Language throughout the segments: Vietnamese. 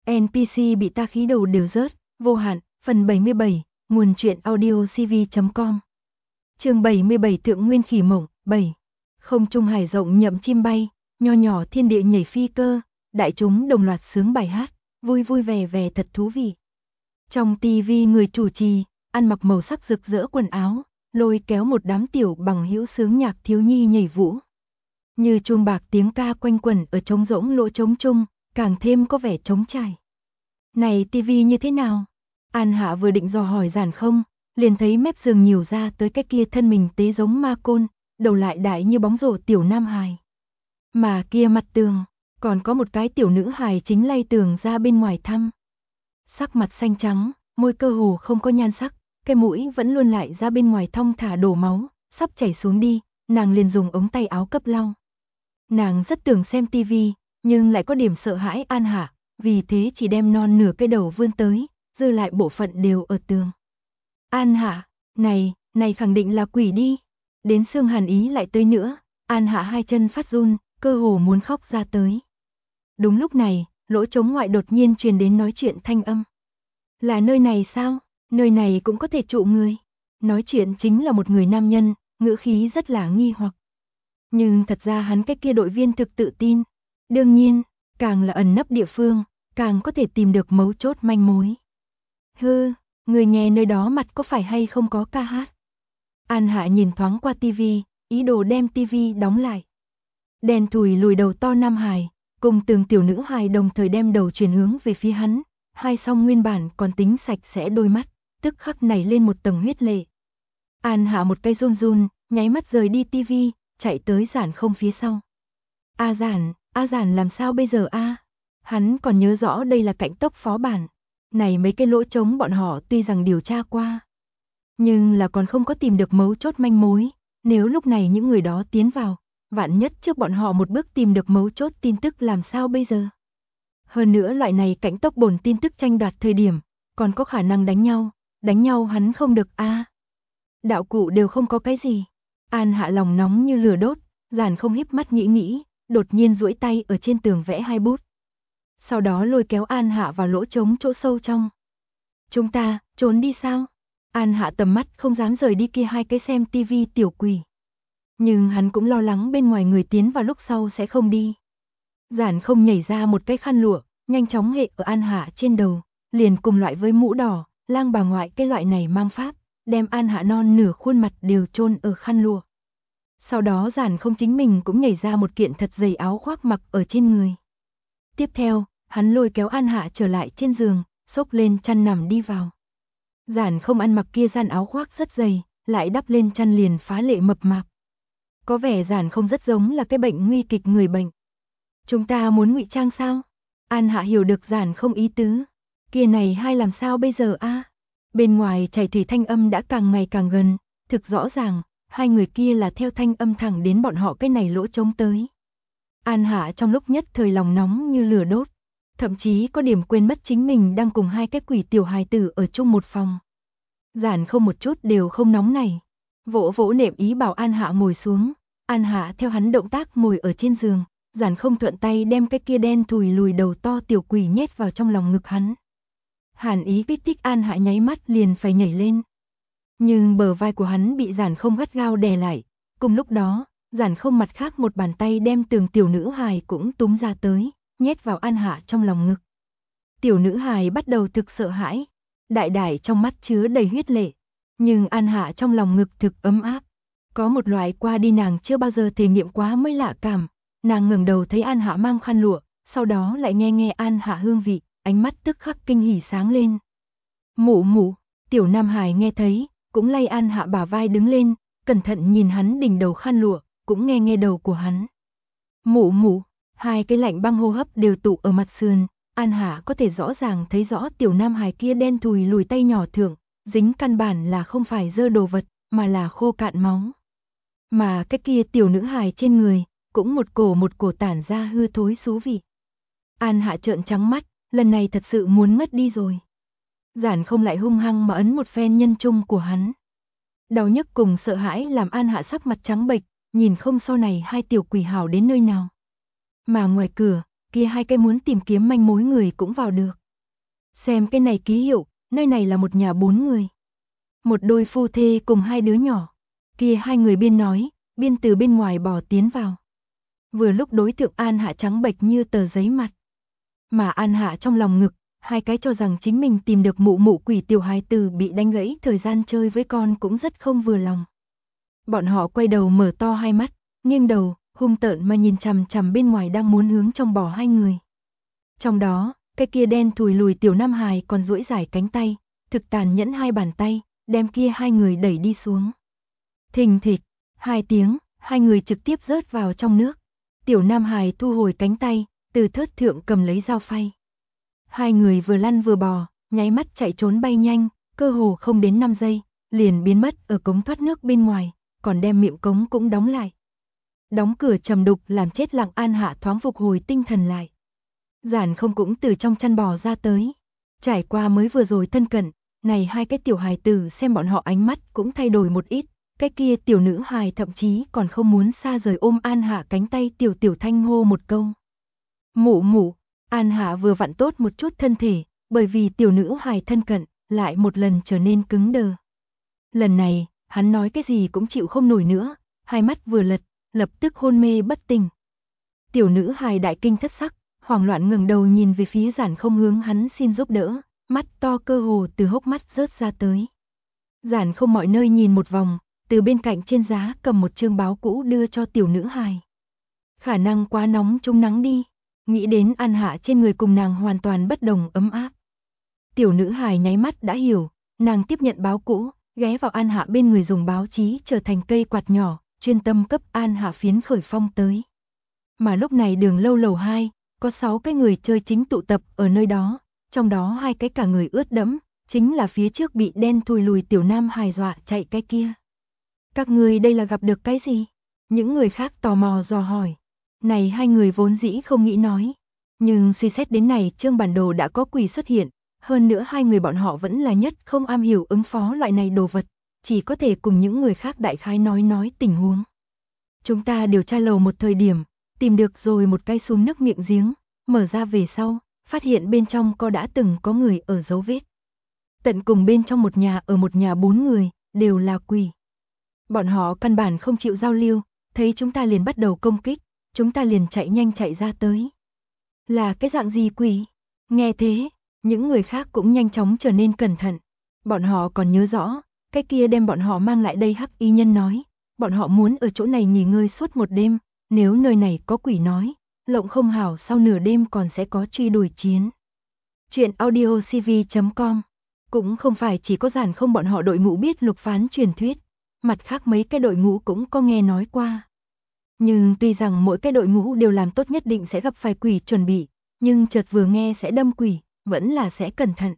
NPC bị ta khí đầu đều rớt, vô hạn, phần 77, nguồn truyện audio cv.com. Chương 77 Thượng Nguyên Khỉ Mộng, 7. Không trung hải rộng nhậm chim bay, nho nhỏ thiên địa nhảy phi cơ, đại chúng đồng loạt sướng bài hát, vui vui vẻ vẻ thật thú vị. Trong tivi người chủ trì, ăn mặc màu sắc rực rỡ quần áo, lôi kéo một đám tiểu bằng hữu sướng nhạc thiếu nhi nhảy vũ. Như chuông bạc tiếng ca quanh quẩn ở trống rỗng lỗ trống trung, càng thêm có vẻ trống trải. Này tivi như thế nào? An Hạ vừa định dò hỏi Giản Không, liền thấy mép giường nhiều ra tới cái kia thân mình tế giống ma côn, đầu lại đại như bóng rổ tiểu nam hài. Mà kia mặt tường, còn có một cái tiểu nữ hài chính lay tường ra bên ngoài thăm. Sắc mặt xanh trắng, môi cơ hồ không có nhan sắc, cái mũi vẫn luôn lại ra bên ngoài thong thả đổ máu, sắp chảy xuống đi, nàng liền dùng ống tay áo cấp lau. Nàng rất tưởng xem tivi, nhưng lại có điểm sợ hãi An Hạ, vì thế chỉ đem non nửa cái đầu vươn tới, dư lại bộ phận đều ở tường. An Hạ, này khẳng định là quỷ đi. Đến xương hàn ý lại tới nữa, An Hạ hai chân phát run, cơ hồ muốn khóc ra tới. Đúng lúc này, lỗ trống ngoại đột nhiên truyền đến nói chuyện thanh âm. Là nơi này sao? Nơi này cũng có thể trụ người. Nói chuyện chính là một người nam nhân, ngữ khí rất là nghi hoặc. Nhưng thật ra hắn cái kia đội viên thực tự tin. Đương nhiên, càng là ẩn nấp địa phương, càng có thể tìm được mấu chốt manh mối. Hư, người nghe nơi đó mặt có phải hay không có ca hát? An Hạ nhìn thoáng qua tivi, ý đồ đem tivi đóng lại. Đen thùi lùi đầu to nam hài, cùng từng tiểu nữ hài đồng thời đem đầu chuyển hướng về phía hắn, hai song nguyên bản còn tính sạch sẽ đôi mắt, tức khắc nảy lên một tầng huyết lệ. An Hạ một cây run run, nháy mắt rời đi tivi, chạy tới Giản Không phía sau. A Giản làm sao bây giờ a? Hắn còn nhớ rõ đây là Cảnh Tốc phó bản. Này mấy cái lỗ trống bọn họ tuy rằng điều tra qua, nhưng là còn không có tìm được mấu chốt manh mối, nếu lúc này những người đó tiến vào, vạn nhất trước bọn họ một bước tìm được mấu chốt tin tức làm sao bây giờ? Hơn nữa loại này Cảnh Tốc bổn tin tức tranh đoạt thời điểm, còn có khả năng đánh nhau hắn không được a. Đạo cụ đều không có cái gì. An Hạ lòng nóng như lửa đốt, Giản Không híp mắt nghĩ, đột nhiên duỗi tay ở trên tường vẽ hai bút. Sau đó lôi kéo An Hạ vào lỗ trống chỗ sâu trong. Chúng ta, trốn đi sao? An Hạ tầm mắt không dám rời đi kia hai cái xem tivi tiểu quỷ. Nhưng hắn cũng lo lắng bên ngoài người tiến vào lúc sau sẽ không đi. Giản Không nhảy ra một cái khăn lụa, nhanh chóng hệ ở An Hạ trên đầu, liền cùng loại với mũ đỏ, lang bà ngoại cái loại này mang pháp, đem An Hạ non nửa khuôn mặt đều chôn ở khăn lụa. Sau đó Giản Không chính mình cũng nhảy ra một kiện thật dày áo khoác mặc ở trên người. Tiếp theo, hắn lôi kéo An Hạ trở lại trên giường, xốc lên chăn nằm đi vào. Giản Không ăn mặc kia gian áo khoác rất dày, lại đắp lên chăn liền phá lệ mập mạp. Có vẻ Giản Không rất giống là cái bệnh nguy kịch người bệnh. Chúng ta muốn ngụy trang sao? An Hạ hiểu được Giản Không ý tứ. Kia này hai làm sao bây giờ a? Bên ngoài chảy thủy thanh âm đã càng ngày càng gần, thực rõ ràng, hai người kia là theo thanh âm thẳng đến bọn họ cái này lỗ trống tới. An Hạ trong lúc nhất thời lòng nóng như lửa đốt, thậm chí có điểm quên mất chính mình đang cùng hai cái quỷ tiểu hài tử ở chung một phòng. Giản Không một chút đều không nóng này, vỗ vỗ nệm ý bảo An Hạ ngồi xuống. An Hạ theo hắn động tác ngồi ở trên giường, Giản Không thuận tay đem cái kia đen thùi lùi đầu to tiểu quỷ nhét vào trong lòng ngực hắn. Hàn ý kích thích An Hạ nháy mắt liền phải nhảy lên. Nhưng bờ vai của hắn bị Giản Không gắt gao đè lại, cùng lúc đó, Giản Không mặt khác một bàn tay đem từng tiểu nữ hài cũng túm ra tới, nhét vào An Hạ trong lòng ngực. Tiểu nữ hài bắt đầu thực sợ hãi, đại đại trong mắt chứa đầy huyết lệ, nhưng An Hạ trong lòng ngực thực ấm áp. Có một loại qua đi nàng chưa bao giờ thể nghiệm quá mới lạ cảm, nàng ngẩng đầu thấy An Hạ mang khăn lụa, sau đó lại nghe An Hạ hương vị, ánh mắt tức khắc kinh hỉ sáng lên. Mụ, tiểu nam hài nghe thấy, cũng lay An Hạ bả vai đứng lên, cẩn thận nhìn hắn đỉnh đầu khăn lụa, cũng nghe đầu của hắn. Mụ, hai cái lạnh băng hô hấp đều tụ ở mặt sườn, An Hạ có thể rõ ràng thấy rõ tiểu nam hài kia đen thùi lùi tay nhỏ thượng, dính căn bản là không phải dơ đồ vật, mà là khô cạn máu. Mà cái kia tiểu nữ hài trên người, cũng một cổ tản ra hư thối xú vị. An Hạ trợn trắng mắt, lần này thật sự muốn ngất đi rồi. Giản Không lại hung hăng mà ấn một phen nhân trung của hắn. Đau nhức cùng sợ hãi làm An Hạ sắc mặt trắng bệch, nhìn không sau này hai tiểu quỷ hảo đến nơi nào. Mà ngoài cửa, kia hai cái muốn tìm kiếm manh mối người cũng vào được. Xem cái này ký hiệu, nơi này là một nhà 4 người. Một đôi phu thê cùng hai đứa nhỏ. Kia hai người biên nói, biên từ bên ngoài bò tiến vào. Vừa lúc đối tượng An Hạ trắng bệch như tờ giấy mặt. Mà An Hạ trong lòng ngực, hai cái cho rằng chính mình tìm được mụ mụ quỷ tiểu hài tử bị đánh gãy thời gian chơi với con cũng rất không vừa lòng. Bọn họ quay đầu mở to hai mắt, nghiêng đầu, hung tợn mà nhìn chằm chằm bên ngoài đang muốn hướng trong bò hai người. Trong đó, cái kia đen thùi lùi tiểu nam hài còn duỗi dài cánh tay, thực tàn nhẫn hai bàn tay, đem kia hai người đẩy đi xuống. Thình thịch, hai tiếng, hai người trực tiếp rớt vào trong nước. Tiểu nam hài thu hồi cánh tay, từ thớt thượng cầm lấy dao phay. Hai người vừa lăn vừa bò, nháy mắt chạy trốn bay nhanh, cơ hồ không đến 5 giây, liền biến mất ở cống thoát nước bên ngoài, còn đem miệng cống cũng đóng lại. Đóng cửa trầm đục làm chết lặng An Hạ thoáng phục hồi tinh thần lại. Giản không cũng từ trong chăn bò ra tới. Trải qua mới vừa rồi thân cận, này hai cái tiểu hài tử xem bọn họ ánh mắt cũng thay đổi một ít. Cái kia tiểu nữ hài thậm chí còn không muốn xa rời ôm An Hạ cánh tay tiểu tiểu thanh hô một câu. Mụ mụ, An Hạ vừa vặn tốt một chút thân thể, bởi vì tiểu nữ hài thân cận, lại một lần trở nên cứng đờ. Lần này, hắn nói cái gì cũng chịu không nổi nữa, hai mắt vừa lật, lập tức hôn mê bất tỉnh. Tiểu nữ hài đại kinh thất sắc, hoảng loạn ngẩng đầu nhìn về phía Giản không hướng hắn xin giúp đỡ, mắt to cơ hồ từ hốc mắt rớt ra tới. Giản không mọi nơi nhìn một vòng, từ bên cạnh trên giá cầm một chương báo cũ đưa cho tiểu nữ hài. Khả năng quá nóng trúng nắng đi, nghĩ đến An Hạ trên người cùng nàng hoàn toàn bất đồng ấm áp. Tiểu nữ hài nháy mắt đã hiểu, nàng tiếp nhận báo cũ, ghé vào An Hạ bên người dùng báo chí trở thành cây quạt nhỏ, chuyên tâm cấp An Hạ phiến khởi phong tới. Mà lúc này đường lâu lầu 2, có 6 cái người chơi chính tụ tập ở nơi đó, trong đó hai cái cả người ướt đẫm, chính là phía trước bị đen thùi lùi tiểu nam hài dọa chạy cái kia. Các người đây là gặp được cái gì? Những người khác tò mò dò hỏi. Này hai người vốn dĩ không nghĩ nói, nhưng suy xét đến này chương bản đồ đã có quỷ xuất hiện, hơn nữa hai người bọn họ vẫn là nhất không am hiểu ứng phó loại này đồ vật, chỉ có thể cùng những người khác đại khái nói tình huống. Chúng ta điều tra lầu một thời điểm, tìm được rồi một cái xuống nước miệng giếng, mở ra về sau, phát hiện bên trong đã từng có người ở dấu vết. Tận cùng bên trong một nhà 4 người, đều là quỷ. Bọn họ căn bản không chịu giao lưu, thấy chúng ta liền bắt đầu công kích, chúng ta liền chạy nhanh chạy ra tới. Là cái dạng gì quỷ? Nghe thế, những người khác cũng nhanh chóng trở nên cẩn thận. Bọn họ còn nhớ rõ, cái kia đem bọn họ mang lại đây hắc y nhân nói, bọn họ muốn ở chỗ này nghỉ ngơi suốt một đêm, nếu nơi này có quỷ nói, lộng không hảo sau nửa đêm còn sẽ có truy đuổi chiến. Chuyện audiocv.com. Cũng không phải chỉ có Giản không bọn họ đội ngũ biết lục phán truyền thuyết, mặt khác mấy cái đội ngũ cũng có nghe nói qua. Nhưng tuy rằng mỗi cái đội ngũ đều làm tốt nhất định sẽ gặp phải quỷ chuẩn bị, nhưng chợt vừa nghe sẽ đâm quỷ, vẫn là sẽ cẩn thận.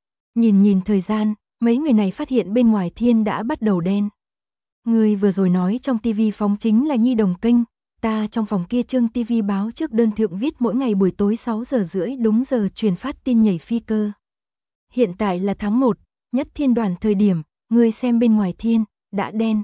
Nhìn thời gian, mấy người này phát hiện bên ngoài thiên đã bắt đầu đen. Người vừa rồi nói trong tivi phóng chính là Nhi Đồng kênh, ta trong phòng kia chương tivi báo trước đơn thượng viết mỗi ngày buổi tối 6 giờ rưỡi đúng giờ truyền phát tin nhảy phi cơ. Hiện tại là tháng 1, nhất thiên đoàn thời điểm, người xem bên ngoài thiên, đã đen.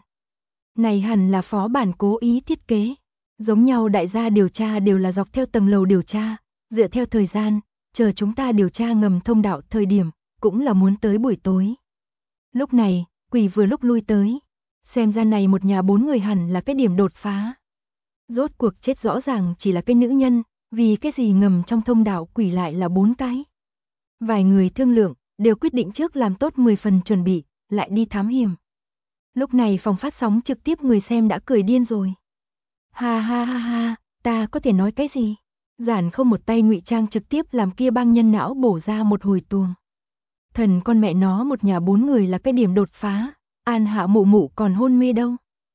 Này hẳn là phó bản cố ý thiết kế. Giống nhau đại gia điều tra đều là dọc theo tầng lầu điều tra, dựa theo thời gian, chờ chúng ta điều tra ngầm thông đạo thời điểm, cũng là muốn tới buổi tối. Lúc này, quỷ vừa lúc lui tới. Xem ra này một nhà 4 người hẳn là cái điểm đột phá. Rốt cuộc chết rõ ràng chỉ là cái nữ nhân, vì cái gì ngầm trong thông đạo quỷ lại là 4 cái. Vài người thương lượng, đều quyết định trước làm tốt 10 phần chuẩn bị, lại đi thám hiểm. Lúc này phòng phát sóng trực tiếp người xem đã cười điên rồi. Ha ha ha ha, ta có thể nói cái gì? Giản không một tay ngụy trang trực tiếp làm kia băng nhân não bổ ra một hồi tuồng. Thần con mẹ nó một nhà 4 người là cái điểm đột phá, An Hạ mụ mụ còn hôn mê đâu.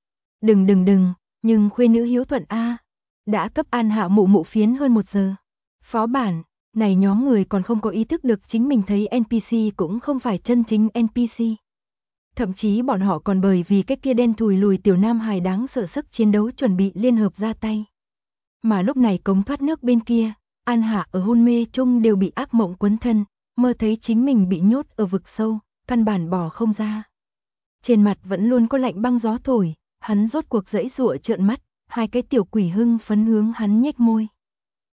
Đừng, nhưng khuê nữ hiếu thuận a, đã cấp An Hạ mụ mụ phiến hơn 1 giờ. Phó bản, này nhóm người còn không có ý thức được chính mình thấy NPC cũng không phải chân chính NPC. Thậm chí bọn họ còn bởi vì cái kia đen thùi lùi tiểu nam hài đáng sợ sức chiến đấu chuẩn bị liên hợp ra tay. Mà lúc này cống thoát nước bên kia, An Hạ ở hôn mê chung đều bị ác mộng quấn thân, mơ thấy chính mình bị nhốt ở vực sâu, căn bản bỏ không ra. Trên mặt vẫn luôn có lạnh băng gió thổi, hắn rốt cuộc giãy giụa trợn mắt, hai cái tiểu quỷ hưng phấn hướng hắn nhếch môi.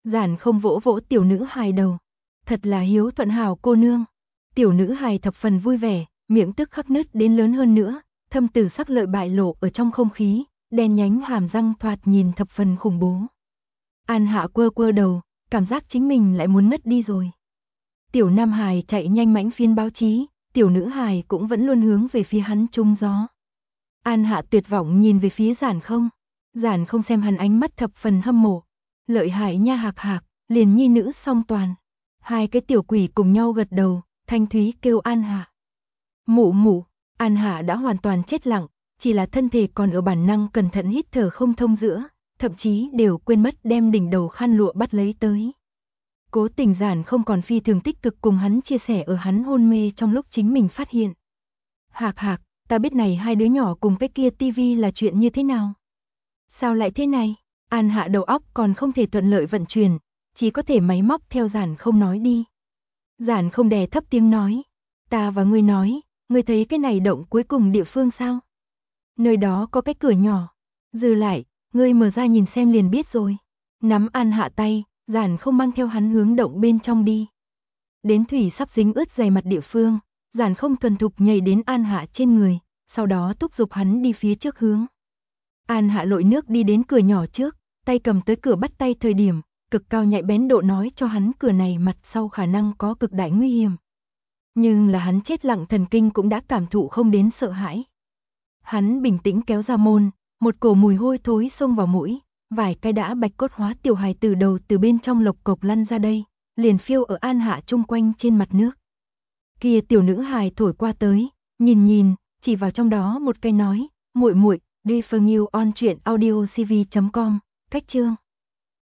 Giản không vỗ vỗ tiểu nữ hài đầu. Thật là hiếu thuận hảo cô nương. Tiểu nữ hài thập phần vui vẻ, miệng tức khắc nứt đến lớn hơn nữa, thâm tử sắc lợi bại lộ ở trong không khí, đen nhánh hàm răng thoạt nhìn thập phần khủng bố. An Hạ quơ quơ đầu, cảm giác chính mình lại muốn ngất đi rồi. Tiểu nam hài chạy nhanh mãnh phiên báo chí, tiểu nữ hài cũng vẫn luôn hướng về phía hắn trúng gió. An Hạ tuyệt vọng nhìn về phía Giản không xem hắn ánh mắt thập phần hâm mộ. Lợi hại nha Hạc Hạc, liền nhi nữ song toàn. Hai cái tiểu quỷ cùng nhau gật đầu, thanh thúy kêu An Hạ. Mụ mụ, An Hạ đã hoàn toàn chết lặng, chỉ là thân thể còn ở bản năng cẩn thận hít thở không thông giữa, thậm chí đều quên mất đem đỉnh đầu khăn lụa bắt lấy tới. Cố Tình Giản không còn phi thường tích cực cùng hắn chia sẻ ở hắn hôn mê trong lúc chính mình phát hiện. Hạc Hạc, ta biết này hai đứa nhỏ cùng cái kia tivi là chuyện như thế nào? Sao lại thế này? An Hạ đầu óc còn không thể thuận lợi vận chuyển, chỉ có thể máy móc theo Giản không nói đi. Giản không đè thấp tiếng nói, ta và ngươi nói, ngươi thấy cái này động cuối cùng địa phương sao? Nơi đó có cái cửa nhỏ, dư lại, ngươi mở ra nhìn xem liền biết rồi. Nắm An Hạ tay, Giản không mang theo hắn hướng động bên trong đi. Đến thủy sắp dính ướt dày mặt địa phương, Giản không thuần thục nhảy đến An Hạ trên người, sau đó thúc giục hắn đi phía trước hướng. An Hạ lội nước đi đến cửa nhỏ trước, tay cầm tới cửa bắt tay thời điểm, cực cao nhạy bén độ nói cho hắn cửa này mặt sau khả năng có cực đại nguy hiểm. Nhưng là hắn chết lặng thần kinh cũng đã cảm thụ không đến sợ hãi. Hắn bình tĩnh kéo ra môn, một cổ mùi hôi thối xông vào mũi, vài cái đã bạch cốt hóa tiểu hài từ đầu từ bên trong lộc cộc lăn ra đây, liền phiêu ở An Hạ chung quanh trên mặt nước. Kia tiểu nữ hài thổi qua tới, nhìn, chỉ vào trong đó một cái nói, muội muội, refer you on truyện audiocv.com, cách chương.